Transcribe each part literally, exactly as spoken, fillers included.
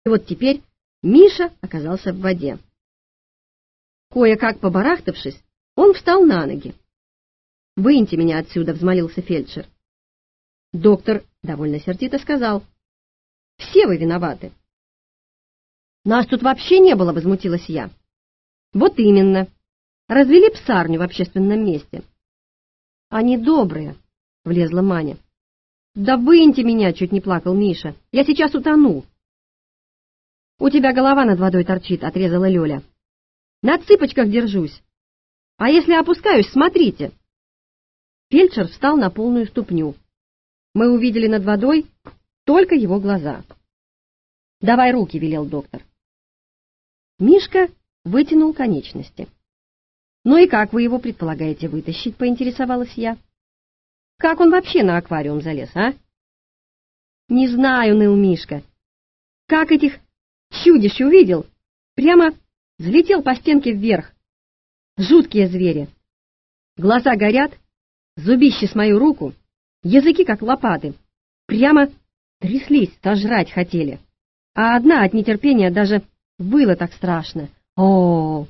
И вот теперь Миша оказался в воде. Кое-как побарахтавшись, он встал на ноги. «Выньте меня отсюда», — взмолился фельдшер. Доктор довольно сердито сказал: «Все вы виноваты». «Нас тут вообще не было», — возмутилась я. «Вот именно. Развели псарню в общественном месте». «Они добрые», — влезла Маня. «Да выньте меня», — чуть не плакал Миша. «Я сейчас утону». «У тебя голова над водой торчит», — отрезала Лёля. «На цыпочках держусь. А если опускаюсь, смотрите». Фельдшер встал на полную ступню. Мы увидели над водой только его глаза. «Давай руки», — велел доктор. Мишка вытянул конечности. «Ну и как вы его предполагаете вытащить?» — поинтересовалась я. «Как он вообще на аквариум залез, а?» «Не знаю», — ныл Мишка. «Как этих чудищ увидел, прямо взлетел по стенке вверх. Жуткие звери. Глаза горят, зубищи с мою руку, языки как лопаты. Прямо тряслись, сожрать хотели. А одна от нетерпения даже выла так страшно. О-о-о!»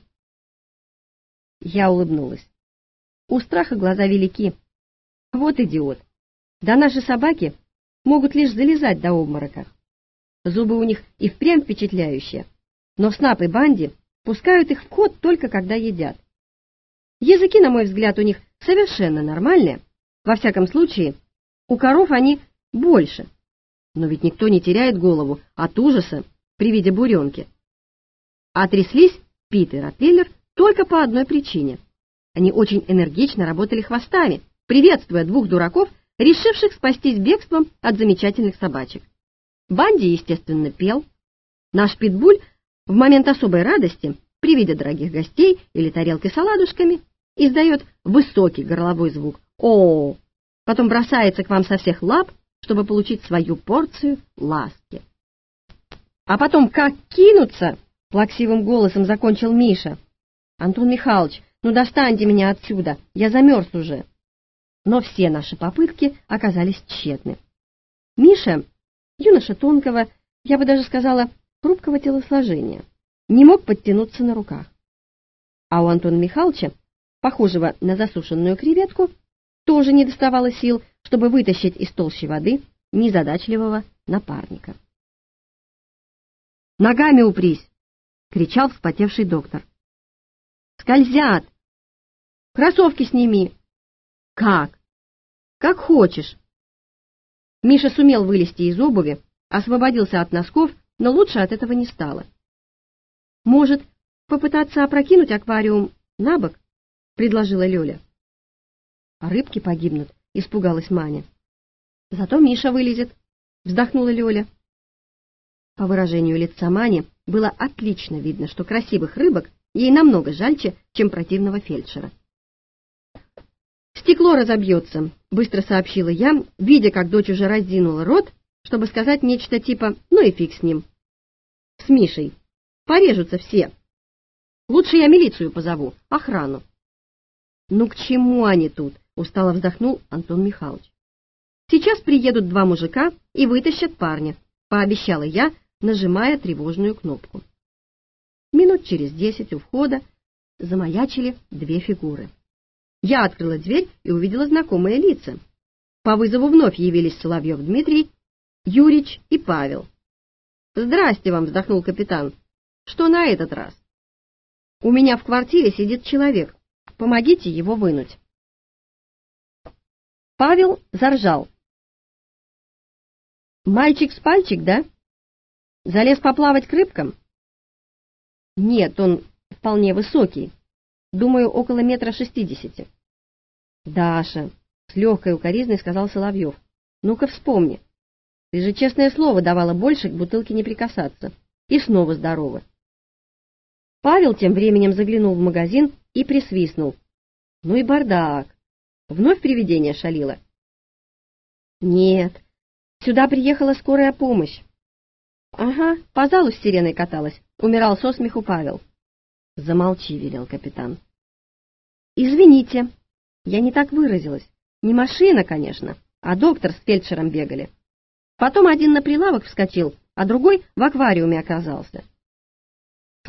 Я улыбнулась. У страха глаза велики. Вот идиот. Да наши собаки могут лишь залезать до обморока. Зубы у них и впрямь впечатляющие, но Снап и Банди пускают их в ход только когда едят. Языки, на мой взгляд, у них совершенно нормальные. Во всяком случае, у коров они больше. Но ведь никто не теряет голову от ужаса при виде буренки. А тряслись Пит и Ротвейлер только по одной причине. Они очень энергично работали хвостами, приветствуя двух дураков, решивших спастись бегством от замечательных собачек. Банди, естественно, пел. Наш питбуль в момент особой радости, при виде дорогих гостей или тарелки с оладушками, издает высокий горловой звук «О-о-о», потом бросается к вам со всех лап, чтобы получить свою порцию ласки. А потом как кинуться, плаксивым голосом закончил Миша. «Антон Михайлович, ну достаньте меня отсюда, я замерз уже». Но все наши попытки оказались тщетны. Миша, юноша тонкого, я бы даже сказала, хрупкого телосложения, не мог подтянуться на руках. А у Антона Михайловича, похожего на засушенную креветку, тоже не доставало сил, чтобы вытащить из толщи воды незадачливого напарника. «Ногами упрись!» — кричал вспотевший доктор. «Скользят! Кроссовки сними!» «Как? Как хочешь!» Миша сумел вылезти из обуви, освободился от носков, но лучше от этого не стало. «Может, попытаться опрокинуть аквариум на бок?» — предложила Лёля. «А рыбки погибнут», — испугалась Маня. «Зато Миша вылезет», — вздохнула Лёля. По выражению лица Мани было отлично видно, что красивых рыбок ей намного жальче, чем противного фельдшера. «Стекло разобьется», — быстро сообщила я, видя, как дочь уже разинула рот, чтобы сказать нечто типа «ну и фиг с ним». «С Мишей. Порежутся все. Лучше я милицию позову, охрану». «Ну к чему они тут?» — устало вздохнул Антон Михайлович. «Сейчас приедут два мужика и вытащат парня», — пообещала я, нажимая тревожную кнопку. Минут через десять у входа замаячили две фигуры. Я открыла дверь и увидела знакомые лица. По вызову вновь явились Соловьев Дмитрий, Юрич и Павел. «Здрасте вам», — вздохнул капитан. «Что на этот раз?» «У меня в квартире сидит человек. Помогите его вынуть». Павел заржал. «Мальчик с пальчик, да? Залез поплавать к рыбкам?» «Нет, он вполне высокий. Думаю, около метра шестидесяти». «Даша», — с легкой укоризной сказал Соловьев, — «ну-ка вспомни. Ты же честное слово давала больше к бутылке не прикасаться. И снова здорово». Павел тем временем заглянул в магазин и присвистнул. «Ну и бардак. Вновь привидение шалило?» «Нет, сюда приехала скорая помощь». «Ага, по залу с сиреной каталась», — умирал со смеху Павел. «Замолчи», — велел капитан. «Извините, я не так выразилась. Не машина, конечно, а доктор с фельдшером бегали. Потом один на прилавок вскочил, а другой в аквариуме оказался.